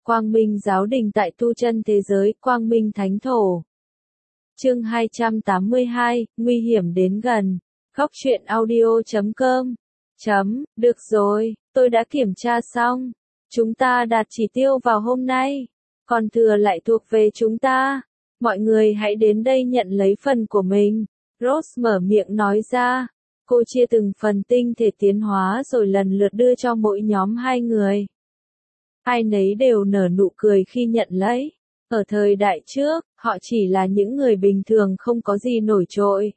Quang Minh Giáo Đình tại tu chân thế giới, Quang Minh Thánh Thổ. Chương 282, nguy hiểm đến gần. Góc truyện audio.com. Được rồi, tôi đã kiểm tra xong. Chúng ta đạt chỉ tiêu vào hôm nay. Còn thừa lại thuộc về chúng ta. Mọi người hãy đến đây nhận lấy phần của mình. Rose mở miệng nói ra. Cô chia từng phần tinh thể tiến hóa rồi lần lượt đưa cho mỗi nhóm 2 người. Ai nấy đều nở nụ cười khi nhận lấy. Ở thời đại trước, họ chỉ là những người bình thường không có gì nổi trội.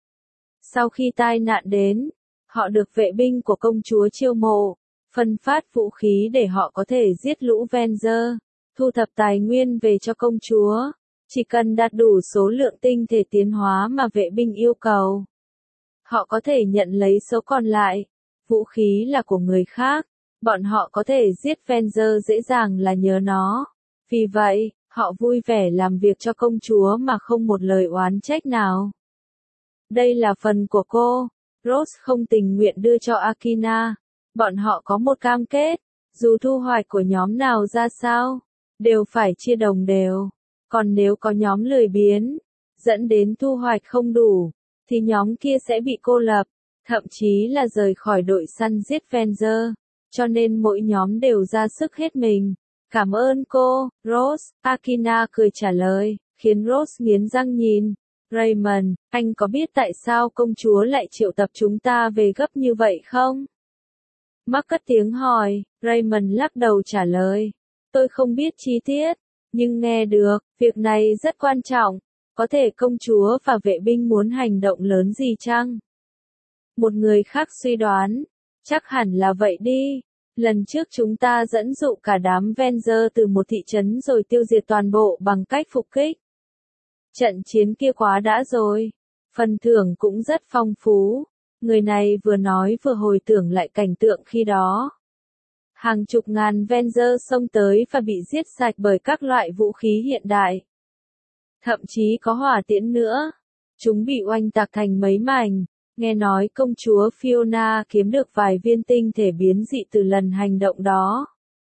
Sau khi tai nạn đến, họ được vệ binh của công chúa chiêu mộ, phân phát vũ khí để họ có thể giết lũ Venger, thu thập tài nguyên về cho công chúa. Chỉ cần đạt đủ số lượng tinh thể tiến hóa mà vệ binh yêu cầu, họ có thể nhận lấy số còn lại. Vũ khí là của người khác, bọn họ có thể giết Venger dễ dàng là nhờ nó. Vì vậy, họ vui vẻ làm việc cho công chúa mà không một lời oán trách nào. Đây là phần của cô. Rose không tình nguyện đưa cho Akina. Bọn họ có một cam kết, dù thu hoạch của nhóm nào ra sao, đều phải chia đồng đều. Còn nếu có nhóm lười biếng, dẫn đến thu hoạch không đủ, thì nhóm kia sẽ bị cô lập, thậm chí là rời khỏi đội săn giết Venger. Cho nên mỗi nhóm đều ra sức hết mình. Cảm ơn cô, Rose, Akina cười trả lời, khiến Rose nghiến răng nhìn. Raymond, anh có biết tại sao công chúa lại triệu tập chúng ta về gấp như vậy không? Mark cất tiếng hỏi, Raymond lắc đầu trả lời. Tôi không biết chi tiết, nhưng nghe được, việc này rất quan trọng. Có thể công chúa và vệ binh muốn hành động lớn gì chăng? Một người khác suy đoán, chắc hẳn là vậy đi. Lần trước chúng ta dẫn dụ cả đám Venger từ một thị trấn rồi tiêu diệt toàn bộ bằng cách phục kích. Trận chiến kia quá đã rồi. Phần thưởng cũng rất phong phú. Người này vừa nói vừa hồi tưởng lại cảnh tượng khi đó. Hàng chục ngàn Venger xông tới và bị giết sạch bởi các loại vũ khí hiện đại. Thậm chí có hỏa tiễn nữa. Chúng bị oanh tạc thành mấy mảnh. Nghe nói công chúa Fiona kiếm được vài viên tinh thể biến dị từ lần hành động đó.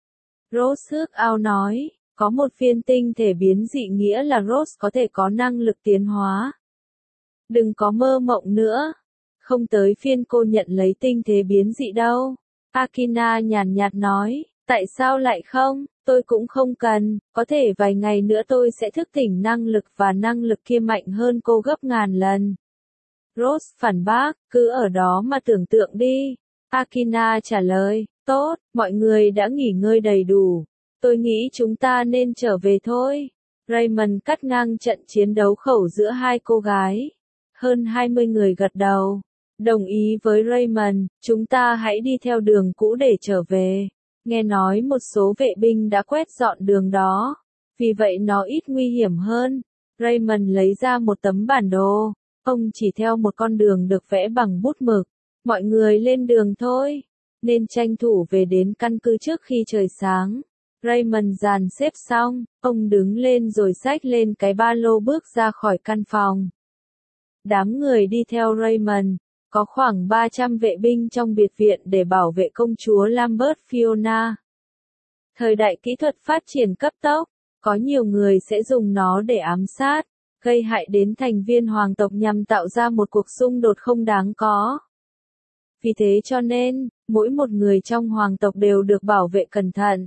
Rose ước ao nói, có một viên tinh thể biến dị nghĩa là Rose có thể có năng lực tiến hóa. Đừng có mơ mộng nữa. Không tới phiên cô nhận lấy tinh thể biến dị đâu. Akina nhàn nhạt nói, tại sao lại không, tôi cũng không cần, có thể vài ngày nữa tôi sẽ thức tỉnh năng lực và năng lực kia mạnh hơn cô gấp ngàn lần. Rose phản bác, cứ ở đó mà tưởng tượng đi. Akina trả lời, tốt, mọi người đã nghỉ ngơi đầy đủ. Tôi nghĩ chúng ta nên trở về thôi. Raymond cắt ngang trận chiến đấu khẩu giữa hai cô gái. Hơn 20 người gật đầu. Đồng ý với Raymond, chúng ta hãy đi theo đường cũ để trở về. Nghe nói một số vệ binh đã quét dọn đường đó. Vì vậy nó ít nguy hiểm hơn. Raymond lấy ra một tấm bản đồ. Ông chỉ theo một con đường được vẽ bằng bút mực. Mọi người lên đường thôi. Nên tranh thủ về đến căn cứ trước khi trời sáng. Raymond dàn xếp xong, ông đứng lên rồi xách lên cái ba lô bước ra khỏi căn phòng. Đám người đi theo Raymond, có khoảng 300 vệ binh trong biệt viện để bảo vệ công chúa Lambert Fiona. Thời đại kỹ thuật phát triển cấp tốc, có nhiều người sẽ dùng nó để ám sát, gây hại đến thành viên hoàng tộc nhằm tạo ra một cuộc xung đột không đáng có. Vì thế cho nên, mỗi một người trong hoàng tộc đều được bảo vệ cẩn thận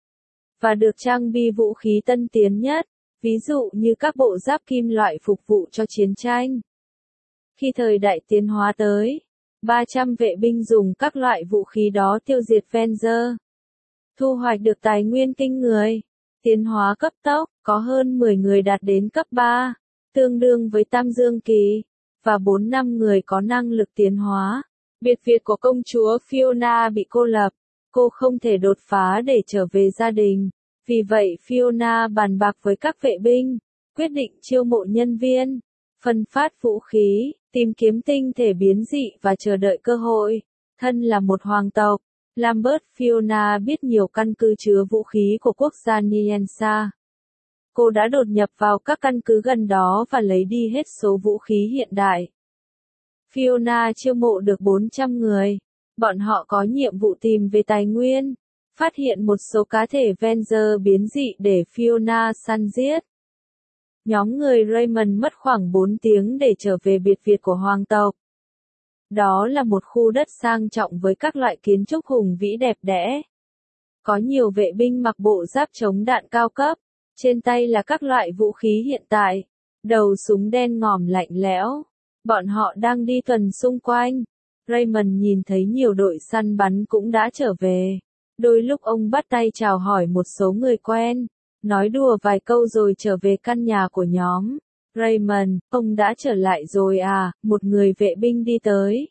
và được trang bị vũ khí tân tiến nhất, ví dụ như các bộ giáp kim loại phục vụ cho chiến tranh. Khi thời đại tiến hóa tới, 300 vệ binh dùng các loại vũ khí đó tiêu diệt Venger. Thu hoạch được tài nguyên kinh người, tiến hóa cấp tốc, có hơn 10 người đạt đến cấp 3, tương đương với Tam Dương Kỳ, và 4-5 người có năng lực tiến hóa. Biệt viện của công chúa Fiona bị cô lập, cô không thể đột phá để trở về gia đình. Vì vậy Fiona bàn bạc với các vệ binh, quyết định chiêu mộ nhân viên, phân phát vũ khí, tìm kiếm tinh thể biến dị và chờ đợi cơ hội. Thân là một hoàng tộc, Lambert Fiona biết nhiều căn cứ chứa vũ khí của quốc gia Niensa. Cô đã đột nhập vào các căn cứ gần đó và lấy đi hết số vũ khí hiện đại. Fiona chiêu mộ được 400 người. Bọn họ có nhiệm vụ tìm về tài nguyên, phát hiện một số cá thể Venger biến dị để Fiona săn giết. Nhóm người Raymond mất khoảng 4 tiếng để trở về biệt viện của hoàng tộc. Đó là một khu đất sang trọng với các loại kiến trúc hùng vĩ đẹp đẽ. Có nhiều vệ binh mặc bộ giáp chống đạn cao cấp, trên tay là các loại vũ khí hiện tại, đầu súng đen ngòm lạnh lẽo. Bọn họ đang đi tuần xung quanh. Raymond nhìn thấy nhiều đội săn bắn cũng đã trở về. Đôi lúc ông bắt tay chào hỏi một số người quen, nói đùa vài câu rồi trở về căn nhà của nhóm. Raymond, ông đã trở lại rồi à? Một người vệ binh đi tới.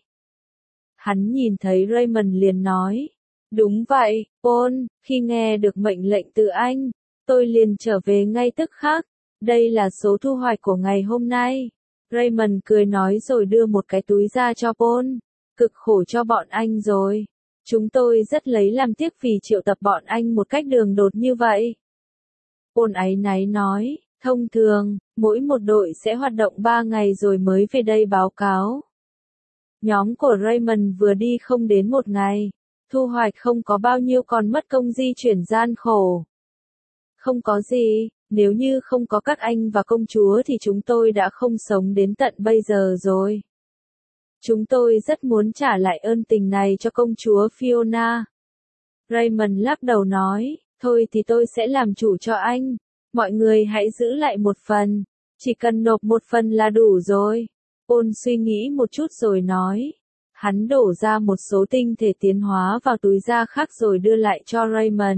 Hắn nhìn thấy Raymond liền nói. Đúng vậy, Paul, khi nghe được mệnh lệnh từ anh, tôi liền trở về ngay tức khắc. Đây là số thu hoạch của ngày hôm nay. Raymond cười nói rồi đưa một cái túi ra cho Paul. Cực khổ cho bọn anh rồi. Chúng tôi rất lấy làm tiếc vì triệu tập bọn anh một cách đường đột như vậy. Paul áy náy nói, thông thường, mỗi một đội sẽ hoạt động 3 ngày rồi mới về đây báo cáo. Nhóm của Raymond vừa đi không đến 1 ngày. Thu hoạch không có bao nhiêu còn mất công di chuyển gian khổ. Không có gì, nếu như không có các anh và công chúa thì chúng tôi đã không sống đến tận bây giờ rồi. Chúng tôi rất muốn trả lại ơn tình này cho công chúa Fiona. Raymond lắc đầu nói, thôi thì tôi sẽ làm chủ cho anh. Mọi người hãy giữ lại một phần. Chỉ cần nộp một phần là đủ rồi. Paul suy nghĩ một chút rồi nói. Hắn đổ ra một số tinh thể tiến hóa vào túi da khác rồi đưa lại cho Raymond.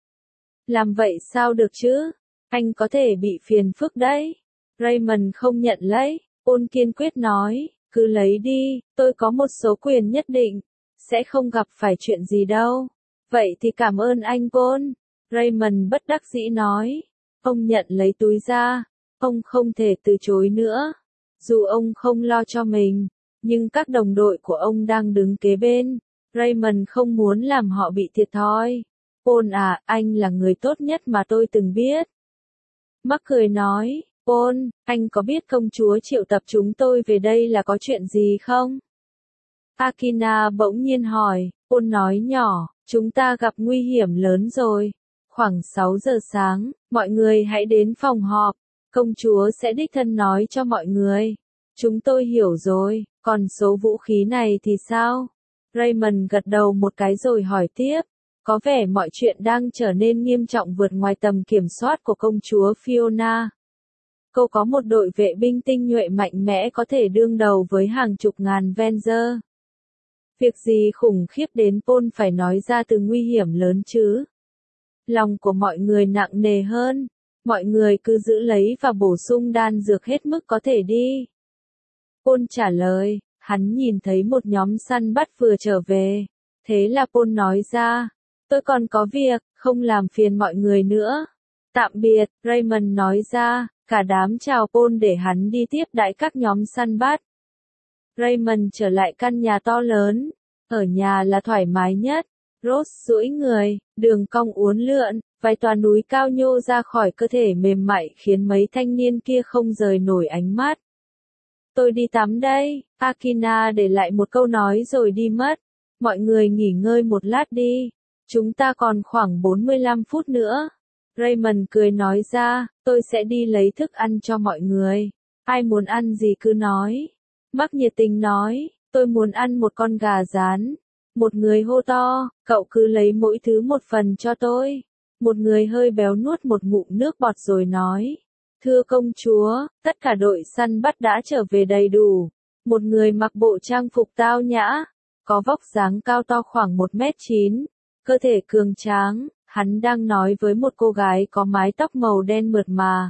Làm vậy sao được chứ? Anh có thể bị phiền phức đấy. Raymond không nhận lấy. Paul kiên quyết nói, cứ lấy đi, tôi có một số quyền nhất định. Sẽ không gặp phải chuyện gì đâu. Vậy thì cảm ơn anh Paul. Raymond bất đắc dĩ nói. Ông nhận lấy túi da. Ông không thể từ chối nữa. Dù ông không lo cho mình, nhưng các đồng đội của ông đang đứng kế bên. Raymond không muốn làm họ bị thiệt thòi. Paul à, anh là người tốt nhất mà tôi từng biết. Mark cười nói, Paul, anh có biết công chúa triệu tập chúng tôi về đây là có chuyện gì không? Akina bỗng nhiên hỏi. Paul nói nhỏ, chúng ta gặp nguy hiểm lớn rồi. Khoảng 6 giờ sáng, mọi người hãy đến phòng họp. Công chúa sẽ đích thân nói cho mọi người. Chúng tôi hiểu rồi, còn số vũ khí này thì sao? Raymond gật đầu một cái rồi hỏi tiếp. Có vẻ mọi chuyện đang trở nên nghiêm trọng vượt ngoài tầm kiểm soát của công chúa Fiona. Cô có một đội vệ binh tinh nhuệ mạnh mẽ có thể đương đầu với hàng chục ngàn Venger. Việc gì khủng khiếp đến Paul phải nói ra từ nguy hiểm lớn chứ? Lòng của mọi người nặng nề hơn. Mọi người cứ giữ lấy và bổ sung đan dược hết mức có thể đi. Paul trả lời, hắn nhìn thấy một nhóm săn bắt vừa trở về. Thế là Paul nói ra, tôi còn có việc, không làm phiền mọi người nữa. Tạm biệt, Raymond nói ra, cả đám chào Paul để hắn đi tiếp đãi các nhóm săn bắt. Raymond trở lại căn nhà to lớn. Ở nhà là thoải mái nhất. Rose duỗi người, đường cong uốn lượn, vài tòa núi cao nhô ra khỏi cơ thể mềm mại khiến mấy thanh niên kia không rời nổi ánh mắt. Tôi đi tắm đây, Akina để lại một câu nói rồi đi mất. Mọi người nghỉ ngơi một lát đi. Chúng ta còn khoảng 45 phút nữa. Raymond cười nói ra, tôi sẽ đi lấy thức ăn cho mọi người. Ai muốn ăn gì cứ nói. Mark nhiệt tình nói, tôi muốn ăn một con gà rán. Một người hô to, cậu cứ lấy mỗi thứ một phần cho tôi. Một người hơi béo nuốt một ngụm nước bọt rồi nói. Thưa công chúa, tất cả đội săn bắt đã trở về đầy đủ. Một người mặc bộ trang phục tao nhã, có vóc dáng cao to khoảng 1m9, cơ thể cường tráng, hắn đang nói với một cô gái có mái tóc màu đen mượt mà.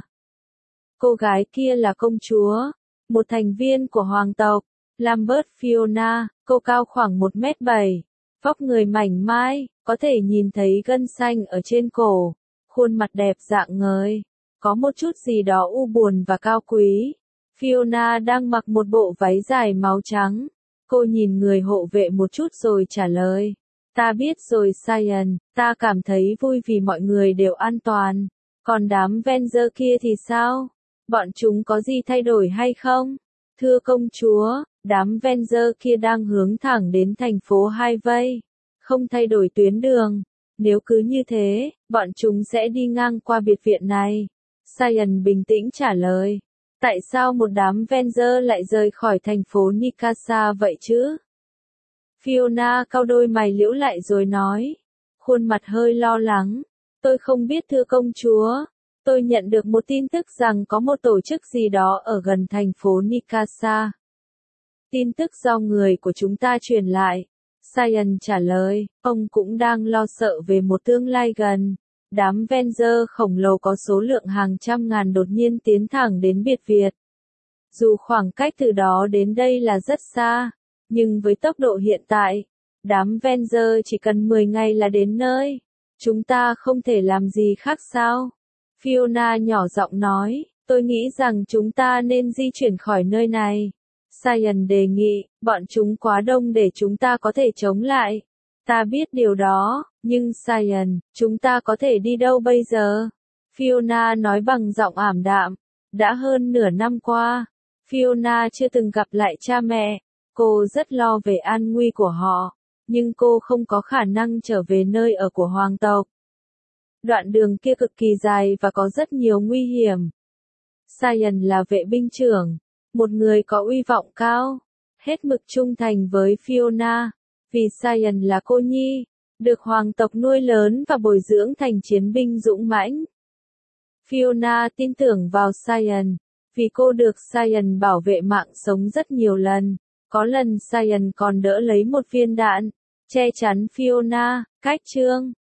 Cô gái kia là công chúa, một thành viên của hoàng tộc, Lambert Fiona, cô cao khoảng 1m7, vóc người mảnh mai, có thể nhìn thấy gân xanh ở trên cổ, khuôn mặt đẹp rạng ngời, có một chút gì đó u buồn và cao quý. Fiona đang mặc một bộ váy dài máu trắng. Cô nhìn người hộ vệ một chút rồi trả lời. Ta biết rồi Cyan, ta cảm thấy vui vì mọi người đều an toàn. Còn đám Venger kia thì sao? Bọn chúng có gì thay đổi hay không? Thưa công chúa, đám Venger kia đang hướng thẳng đến thành phố Highway. Không thay đổi tuyến đường. Nếu cứ như thế, bọn chúng sẽ đi ngang qua biệt viện này. Cyan bình tĩnh trả lời. Tại sao một đám Venger lại rời khỏi thành phố Nikasa vậy chứ? Fiona cau đôi mày liễu lại rồi nói. Khuôn mặt hơi lo lắng. Tôi không biết thưa công chúa. Tôi nhận được một tin tức rằng có một tổ chức gì đó ở gần thành phố Nikasa. Tin tức do người của chúng ta truyền lại. Cyan trả lời, ông cũng đang lo sợ về một tương lai gần. Đám Venger khổng lồ có số lượng hàng trăm ngàn đột nhiên tiến thẳng đến biệt Việt. Dù khoảng cách từ đó đến đây là rất xa, nhưng với tốc độ hiện tại, đám Venger chỉ cần 10 ngày là đến nơi. Chúng ta không thể làm gì khác sao? Fiona nhỏ giọng nói, tôi nghĩ rằng chúng ta nên di chuyển khỏi nơi này. Cyan đề nghị, bọn chúng quá đông để chúng ta có thể chống lại. Ta biết điều đó, nhưng Cyan, chúng ta có thể đi đâu bây giờ? Fiona nói bằng giọng ảm đạm. Đã hơn nửa năm qua, Fiona chưa từng gặp lại cha mẹ. Cô rất lo về an nguy của họ, nhưng cô không có khả năng trở về nơi ở của hoàng tộc. Đoạn đường kia cực kỳ dài và có rất nhiều nguy hiểm. Cyan là vệ binh trưởng, một người có uy vọng cao, hết mực trung thành với Fiona, vì Cyan là cô nhi, được hoàng tộc nuôi lớn và bồi dưỡng thành chiến binh dũng mãnh. Fiona tin tưởng vào Cyan, vì cô được Cyan bảo vệ mạng sống rất nhiều lần. Có lần Cyan còn đỡ lấy một viên đạn, che chắn Fiona. Cách chương